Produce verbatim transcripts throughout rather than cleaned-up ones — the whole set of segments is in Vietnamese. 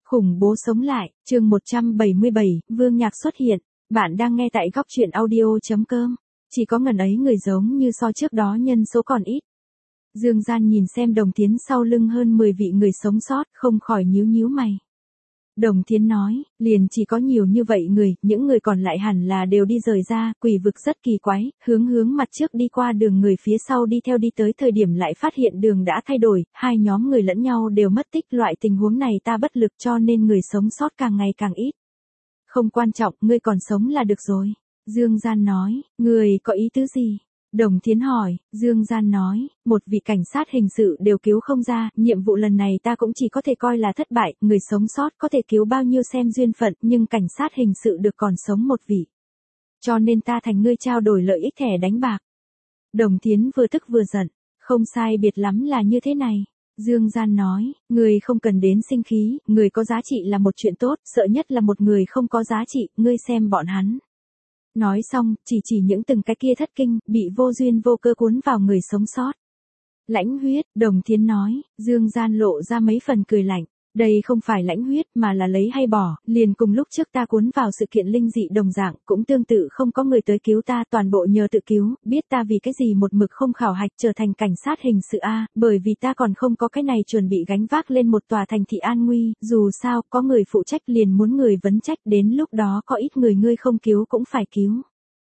Khủng bố sống lại, chương một trăm bảy mươi bảy, Vương Nhạc xuất hiện. Bạn đang nghe tại góc truyện audio.com. Chỉ có ngần ấy người giống như so trước đó nhân số còn ít. Dương Gian nhìn xem Đồng Tiến sau lưng hơn mười vị người sống sót, không khỏi nhíu nhíu mày. Đồng Tiến nói, liền chỉ có nhiều như vậy người, những người còn lại hẳn là đều đi rời ra, quỷ vực rất kỳ quái, hướng hướng mặt trước đi qua đường người phía sau đi theo đi tới thời điểm lại phát hiện đường đã thay đổi, hai nhóm người lẫn nhau đều mất tích, loại tình huống này ta bất lực cho nên người sống sót càng ngày càng ít. Không quan trọng, ngươi còn sống là được rồi. Dương Gian nói, người có ý tứ gì? Đồng Tiến hỏi, Dương Gian nói, một vị cảnh sát hình sự đều cứu không ra, nhiệm vụ lần này ta cũng chỉ có thể coi là thất bại, người sống sót có thể cứu bao nhiêu xem duyên phận, nhưng cảnh sát hình sự được còn sống một vị. Cho nên ta thành ngươi trao đổi lợi ích thẻ đánh bạc. Đồng Tiến vừa tức vừa giận, không sai biệt lắm là như thế này. Dương Gian nói, người không cần đến sinh khí, người có giá trị là một chuyện tốt, sợ nhất là một người không có giá trị, ngươi xem bọn hắn. Nói xong, chỉ chỉ những từng cái kia thất kinh, bị vô duyên vô cơ cuốn vào người sống sót. Lãnh huyết, Đồng Tiến nói, Dương Gian lộ ra mấy phần cười lạnh. Đây không phải lãnh huyết mà là lấy hay bỏ, liền cùng lúc trước ta cuốn vào sự kiện linh dị đồng dạng, cũng tương tự không có người tới cứu ta, toàn bộ nhờ tự cứu, biết ta vì cái gì một mực không khảo hạch trở thành cảnh sát hình sự A, bởi vì ta còn không có cái này chuẩn bị gánh vác lên một tòa thành thị an nguy, dù sao, có người phụ trách liền muốn người vấn trách, đến lúc đó có ít người ngươi không cứu cũng phải cứu.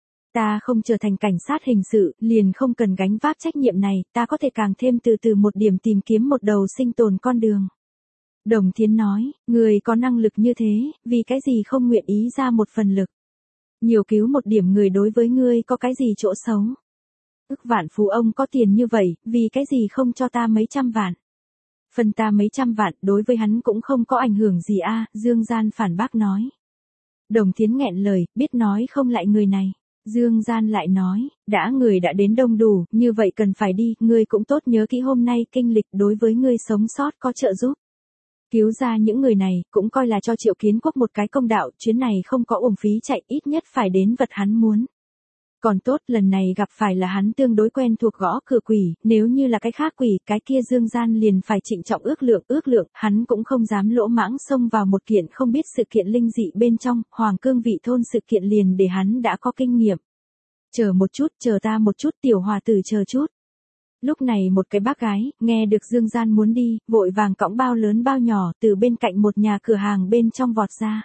Ta không trở thành cảnh sát hình sự, liền không cần gánh vác trách nhiệm này, ta có thể càng thêm từ từ một điểm tìm kiếm một đầu sinh tồn con đường. Đồng Tiến nói, người có năng lực như thế, vì cái gì không nguyện ý ra một phần lực. Nhiều cứu một điểm người đối với ngươi có cái gì chỗ xấu. Ức vạn phú ông có tiền như vậy, vì cái gì không cho ta mấy trăm vạn. Phần ta mấy trăm vạn, đối với hắn cũng không có ảnh hưởng gì a. Dương Gian phản bác nói. Đồng Tiến nghẹn lời, biết nói không lại người này. Dương Gian lại nói, đã người đã đến đông đủ, như vậy cần phải đi, ngươi cũng tốt nhớ kỹ hôm nay kinh lịch đối với ngươi sống sót có trợ giúp. Cứu ra những người này, cũng coi là cho Triệu Kiến Quốc một cái công đạo, chuyến này không có uổng phí chạy, ít nhất phải đến vật hắn muốn. Còn tốt, lần này gặp phải là hắn tương đối quen thuộc gõ cửa quỷ, nếu như là cái khác quỷ, cái kia Dương Gian liền phải trịnh trọng ước lượng, ước lượng, hắn cũng không dám lỗ mãng xông vào một kiện không biết sự kiện linh dị bên trong, Hoàng Cương vị thôn sự kiện liền để hắn đã có kinh nghiệm. Chờ một chút, chờ ta một chút, tiểu hòa tử chờ chút. Lúc này một cái bác gái, nghe được Dương Gian muốn đi, vội vàng cõng bao lớn bao nhỏ, từ bên cạnh một nhà cửa hàng bên trong vọt ra.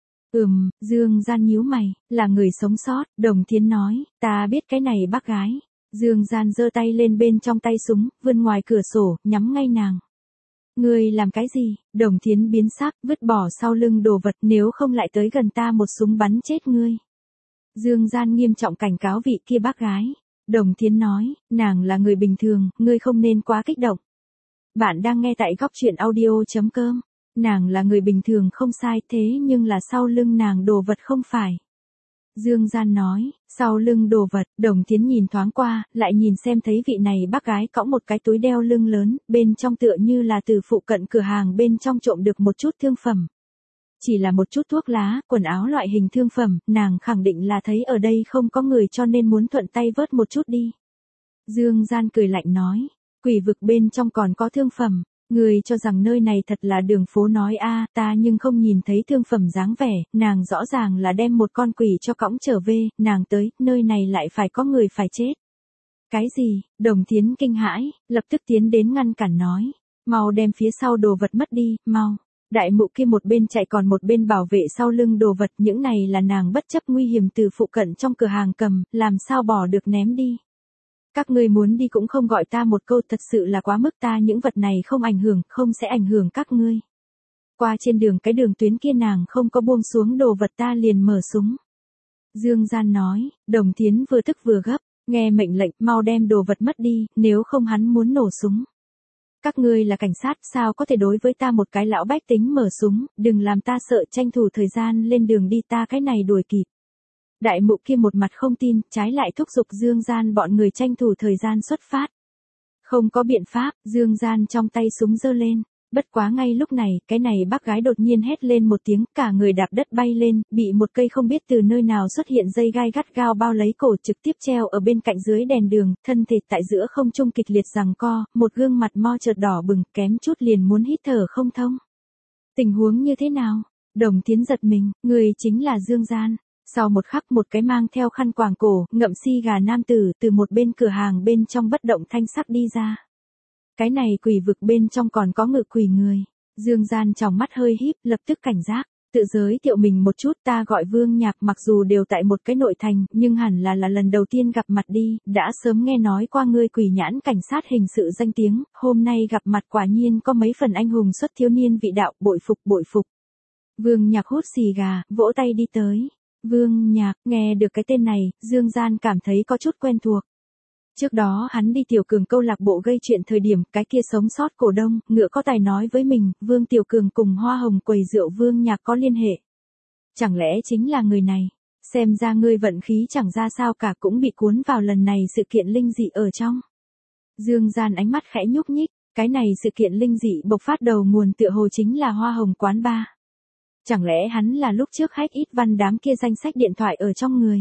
Ừm, Dương Gian nhíu mày, là người sống sót, Đồng Tiến nói, ta biết cái này bác gái. Dương Gian giơ tay lên bên trong tay súng, vươn ngoài cửa sổ, nhắm ngay nàng. Ngươi làm cái gì? Đồng Tiến biến sắc, vứt bỏ sau lưng đồ vật, nếu không lại tới gần ta một súng bắn chết ngươi. Dương Gian nghiêm trọng cảnh cáo vị kia bác gái. Đồng Tiến nói, nàng là người bình thường, ngươi không nên quá kích động. Bạn đang nghe tại góc truyện audio.com. Nàng là người bình thường không sai, thế nhưng là sau lưng nàng đồ vật không phải. Dương Gian nói, sau lưng đồ vật, Đồng Tiến nhìn thoáng qua, lại nhìn xem thấy vị này bác gái cõng một cái túi đeo lưng lớn, bên trong tựa như là từ phụ cận cửa hàng bên trong trộm được một chút thương phẩm. Chỉ là một chút thuốc lá, quần áo loại hình thương phẩm, nàng khẳng định là thấy ở đây không có người cho nên muốn thuận tay vớt một chút đi. Dương Gian cười lạnh nói, quỷ vực bên trong còn có thương phẩm, người cho rằng nơi này thật là đường phố nói a, ta nhưng không nhìn thấy thương phẩm dáng vẻ, nàng rõ ràng là đem một con quỷ cho cõng trở về, nàng tới, nơi này lại phải có người phải chết. Cái gì? Đồng Tiến kinh hãi, lập tức tiến đến ngăn cản nói, mau đem phía sau đồ vật mất đi, mau. Đại mụ kia một bên chạy còn một bên bảo vệ sau lưng đồ vật, những này là nàng bất chấp nguy hiểm từ phụ cận trong cửa hàng cầm, làm sao bỏ được ném đi. Các ngươi muốn đi cũng không gọi ta một câu, thật sự là quá mức, ta những vật này không ảnh hưởng, không sẽ ảnh hưởng các ngươi. Qua trên đường cái đường tuyến kia nàng không có buông xuống đồ vật ta liền mở súng. Dương Gian nói, Đồng Tiến vừa tức vừa gấp, nghe mệnh lệnh mau đem đồ vật mất đi, nếu không hắn muốn nổ súng. Các ngươi là cảnh sát, sao có thể đối với ta một cái lão bách tính mở súng, đừng làm ta sợ, tranh thủ thời gian lên đường đi, ta cái này đuổi kịp. Đại mụ kia một mặt không tin, trái lại thúc giục Dương Gian bọn người tranh thủ thời gian xuất phát. Không có biện pháp, Dương Gian trong tay súng giơ lên. Bất quá ngay lúc này, cái này bác gái đột nhiên hét lên một tiếng, cả người đạp đất bay lên, bị một cây không biết từ nơi nào xuất hiện dây gai gắt gao bao lấy cổ, trực tiếp treo ở bên cạnh dưới đèn đường, thân thể tại giữa không trung kịch liệt giằng co, một gương mặt mo chợt đỏ bừng, kém chút liền muốn hít thở không thông. Tình huống như thế nào? Đồng Thiến giật mình, người chính là Dương Gian. Sau một khắc một cái mang theo khăn quàng cổ, ngậm xì gà nam tử từ một bên cửa hàng bên trong bất động thanh sắc đi ra. Cái này quỷ vực bên trong còn có ngự quỷ người. Dương Gian trong mắt hơi híp, lập tức cảnh giác. Tự giới thiệu mình một chút, ta gọi Vương Nhạc, mặc dù đều tại một cái nội thành, nhưng hẳn là là lần đầu tiên gặp mặt đi, đã sớm nghe nói qua ngươi quỷ nhãn cảnh sát hình sự danh tiếng, hôm nay gặp mặt quả nhiên có mấy phần anh hùng xuất thiếu niên vị đạo, bội phục bội phục. Vương Nhạc hút xì gà, vỗ tay đi tới. Vương Nhạc, nghe được cái tên này, Dương Gian cảm thấy có chút quen thuộc. Trước đó hắn đi Tiểu Cường câu lạc bộ gây chuyện thời điểm, cái kia sống sót cổ đông, ngựa có tài nói với mình, Vương Tiểu Cường cùng Hoa Hồng quầy rượu Vương Nhạc có liên hệ. Chẳng lẽ chính là người này? Xem ra ngươi vận khí chẳng ra sao cả, cũng bị cuốn vào lần này sự kiện linh dị ở trong. Dương Gian ánh mắt khẽ nhúc nhích, cái này sự kiện linh dị bộc phát đầu nguồn tựa hồ chính là Hoa Hồng quán bar. Chẳng lẽ hắn là lúc trước khách ít văn đám kia danh sách điện thoại ở trong người?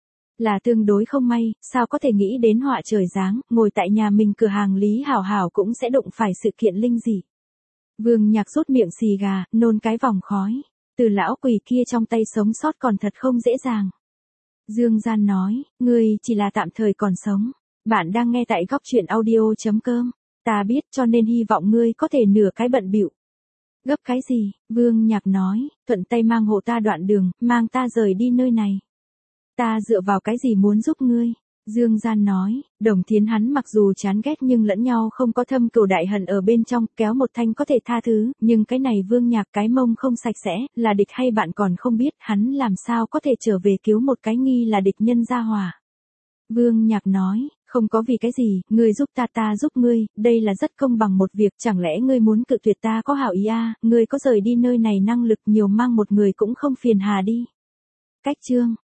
Là tương đối không may, sao có thể nghĩ đến họa trời giáng, ngồi tại nhà mình cửa hàng Lý Hảo Hảo cũng sẽ đụng phải sự kiện linh dị. Vương Nhạc rút miệng xì gà, nôn cái vòng khói. Từ lão quỷ kia trong tay sống sót còn thật không dễ dàng. Dương Gian nói, ngươi chỉ là tạm thời còn sống. Bạn đang nghe tại góc truyện audio chấm com. Ta biết, cho nên hy vọng ngươi có thể nửa cái bận bịu. Gấp cái gì? Vương Nhạc nói, thuận tay mang hộ ta đoạn đường, mang ta rời đi nơi này. Ta dựa vào cái gì muốn giúp ngươi? Dương Gian nói, Đồng Thiến hắn mặc dù chán ghét nhưng lẫn nhau không có thâm cừu đại hận ở bên trong, kéo một thanh có thể tha thứ, nhưng cái này Vương Nhạc cái mông không sạch sẽ, là địch hay bạn còn không biết, hắn làm sao có thể trở về cứu một cái nghi là địch nhân gia hỏa. Vương Nhạc nói, không có vì cái gì, ngươi giúp ta ta giúp ngươi, đây là rất công bằng một việc, chẳng lẽ ngươi muốn cự tuyệt ta có hảo ý à, ngươi có rời đi nơi này năng lực nhiều mang một người cũng không phiền hà đi. Cách chương